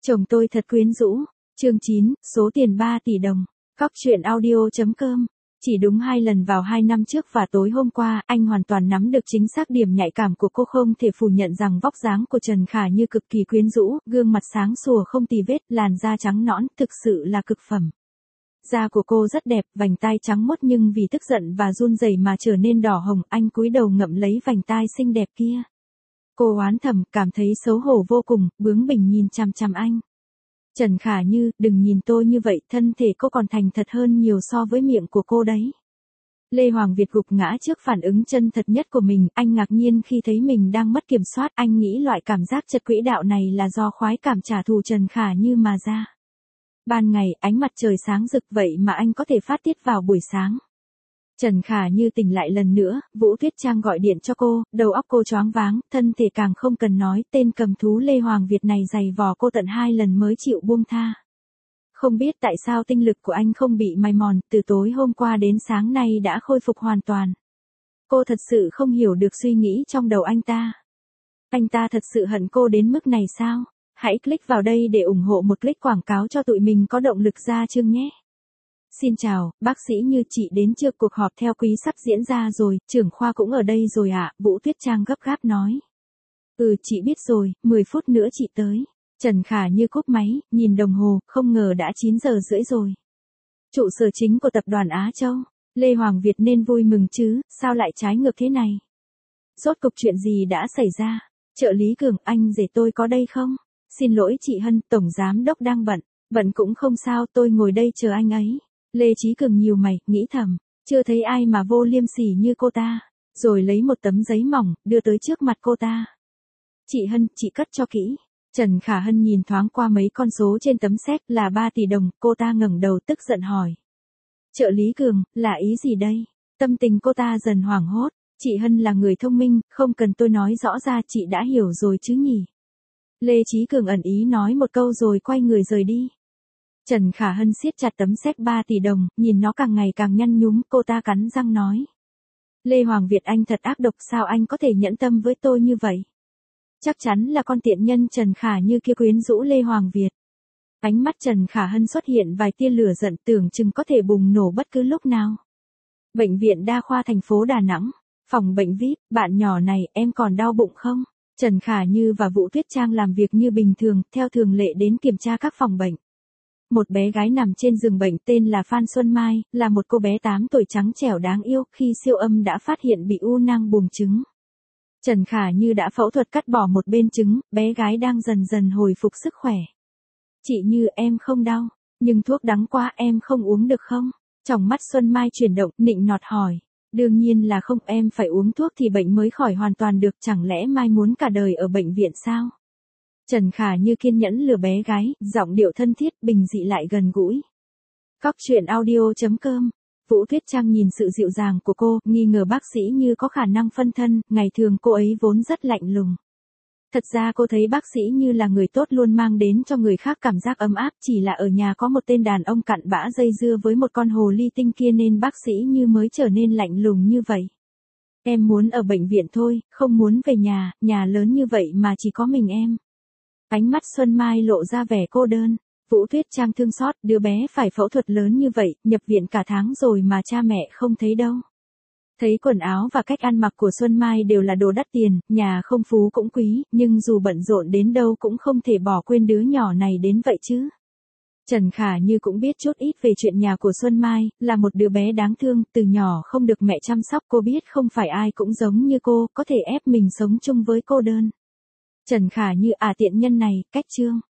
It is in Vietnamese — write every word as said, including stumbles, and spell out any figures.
Chồng tôi thật quyến rũ. Chương chín, số tiền ba tỷ đồng. Cóc truyện audio.com. Chỉ đúng hai lần vào hai năm trước và tối hôm qua, anh hoàn toàn nắm được chính xác điểm nhạy cảm của cô, không thể phủ nhận rằng vóc dáng của Trần Khả Như cực kỳ quyến rũ, gương mặt sáng sủa không tì vết, làn da trắng nõn, thực sự là cực phẩm. Da của cô rất đẹp, vành tai trắng mốt nhưng vì tức giận và run rẩy mà trở nên đỏ hồng, anh cúi đầu ngậm lấy vành tai xinh đẹp kia. Cô oán thầm, cảm thấy xấu hổ vô cùng, bướng bỉnh nhìn chằm chằm anh. Trần Khả Như, đừng nhìn tôi như vậy, thân thể cô còn thành thật hơn nhiều so với miệng của cô đấy. Lê Hoàng Việt gục ngã trước phản ứng chân thật nhất của mình, anh ngạc nhiên khi thấy mình đang mất kiểm soát, anh nghĩ loại cảm giác chật quỹ đạo này là do khoái cảm trả thù Trần Khả Như mà ra. Ban ngày, ánh mặt trời sáng rực vậy mà anh có thể phát tiết vào buổi sáng. Trần Khả Như tỉnh lại lần nữa, Vũ Tuyết Trang gọi điện cho cô, đầu óc cô choáng váng, thân thể càng không cần nói, tên cầm thú Lê Hoàng Việt này giày vò cô tận hai lần mới chịu buông tha. Không biết tại sao tinh lực của anh không bị mài mòn, từ tối hôm qua đến sáng nay đã khôi phục hoàn toàn. Cô thật sự không hiểu được suy nghĩ trong đầu anh ta. Anh ta thật sự hận cô đến mức này sao? Hãy click vào đây để ủng hộ một click quảng cáo cho tụi mình có động lực ra chương nhé. Xin chào, bác sĩ Như, chị đến chưa, cuộc họp theo quý sắp diễn ra rồi, trưởng khoa cũng ở đây rồi ạ, à? Vũ Tuyết Trang gấp gáp nói. Ừ, chị biết rồi, mười phút nữa chị tới. Trần Khả Như cúp máy, nhìn đồng hồ, không ngờ đã chín giờ rưỡi rồi. Trụ sở chính của tập đoàn Á Châu, Lê Hoàng Việt nên vui mừng chứ, sao lại trái ngược thế này? Rốt cục chuyện gì đã xảy ra? Trợ lý Cường, anh rể tôi có đây không? Xin lỗi chị Hân, tổng giám đốc đang bận. Bận cũng không sao, tôi ngồi đây chờ anh ấy. Lê Chí Cường nhíu mày, nghĩ thầm, chưa thấy ai mà vô liêm sỉ như cô ta. Rồi lấy một tấm giấy mỏng, đưa tới trước mặt cô ta. Chị Hân, chị cất cho kỹ. Trần Khả Hân nhìn thoáng qua mấy con số trên tấm séc là ba tỷ đồng, cô ta ngẩng đầu tức giận hỏi. Trợ lý Cường, là ý gì đây? Tâm tình cô ta dần hoảng hốt. Chị Hân là người thông minh, không cần tôi nói rõ ra chị đã hiểu rồi chứ nhỉ? Lê Chí Cường ẩn ý nói một câu rồi quay người rời đi. Trần Khả Hân siết chặt tấm séc ba tỷ đồng, nhìn nó càng ngày càng nhăn nhúm, cô ta cắn răng nói. Lê Hoàng Việt, anh thật ác độc, sao anh có thể nhẫn tâm với tôi như vậy? Chắc chắn là con tiện nhân Trần Khả Như kia quyến rũ Lê Hoàng Việt. Ánh mắt Trần Khả Hân xuất hiện vài tia lửa giận, tưởng chừng có thể bùng nổ bất cứ lúc nào. Bệnh viện Đa khoa thành phố Đà Nẵng, phòng bệnh vi ai pi, bạn nhỏ này, em còn đau bụng không? Trần Khả Như và Vũ Tuyết Trang làm việc như bình thường, theo thường lệ đến kiểm tra các phòng bệnh. Một bé gái nằm trên giường bệnh tên là Phan Xuân Mai, là một cô bé tám tuổi trắng trẻo đáng yêu, khi siêu âm đã phát hiện bị u nang buồng trứng. Trần Khả Như đã phẫu thuật cắt bỏ một bên trứng, bé gái đang dần dần hồi phục sức khỏe. Chị Như, em không đau, nhưng thuốc đắng quá, em không uống được không? Tròng mắt Xuân Mai chuyển động, nịnh nọt hỏi. Đương nhiên là không, em phải uống thuốc thì bệnh mới khỏi hoàn toàn được, chẳng lẽ Mai muốn cả đời ở bệnh viện sao? Trần Khả Như kiên nhẫn lừa bé gái, giọng điệu thân thiết, bình dị lại gần gũi. Cóc truyện audio.com. Vũ Tuyết Trang nhìn sự dịu dàng của cô, nghi ngờ bác sĩ Như có khả năng phân thân, ngày thường cô ấy vốn rất lạnh lùng. Thật ra cô thấy bác sĩ Như là người tốt, luôn mang đến cho người khác cảm giác ấm áp, chỉ là ở nhà có một tên đàn ông cặn bã dây dưa với một con hồ ly tinh kia nên bác sĩ Như mới trở nên lạnh lùng như vậy. Em muốn ở bệnh viện thôi, không muốn về nhà, nhà lớn như vậy mà chỉ có mình em. Ánh mắt Xuân Mai lộ ra vẻ cô đơn. Vũ Tuyết Trang thương xót, đứa bé phải phẫu thuật lớn như vậy, nhập viện cả tháng rồi mà cha mẹ không thấy đâu. Thấy quần áo và cách ăn mặc của Xuân Mai đều là đồ đắt tiền, nhà không phú cũng quý, nhưng dù bận rộn đến đâu cũng không thể bỏ quên đứa nhỏ này đến vậy chứ. Trần Khả Như cũng biết chút ít về chuyện nhà của Xuân Mai, là một đứa bé đáng thương, từ nhỏ không được mẹ chăm sóc, cô biết không phải ai cũng giống như cô, có thể ép mình sống chung với cô đơn. Trần Khả Như, à tiện nhân này, cách chương.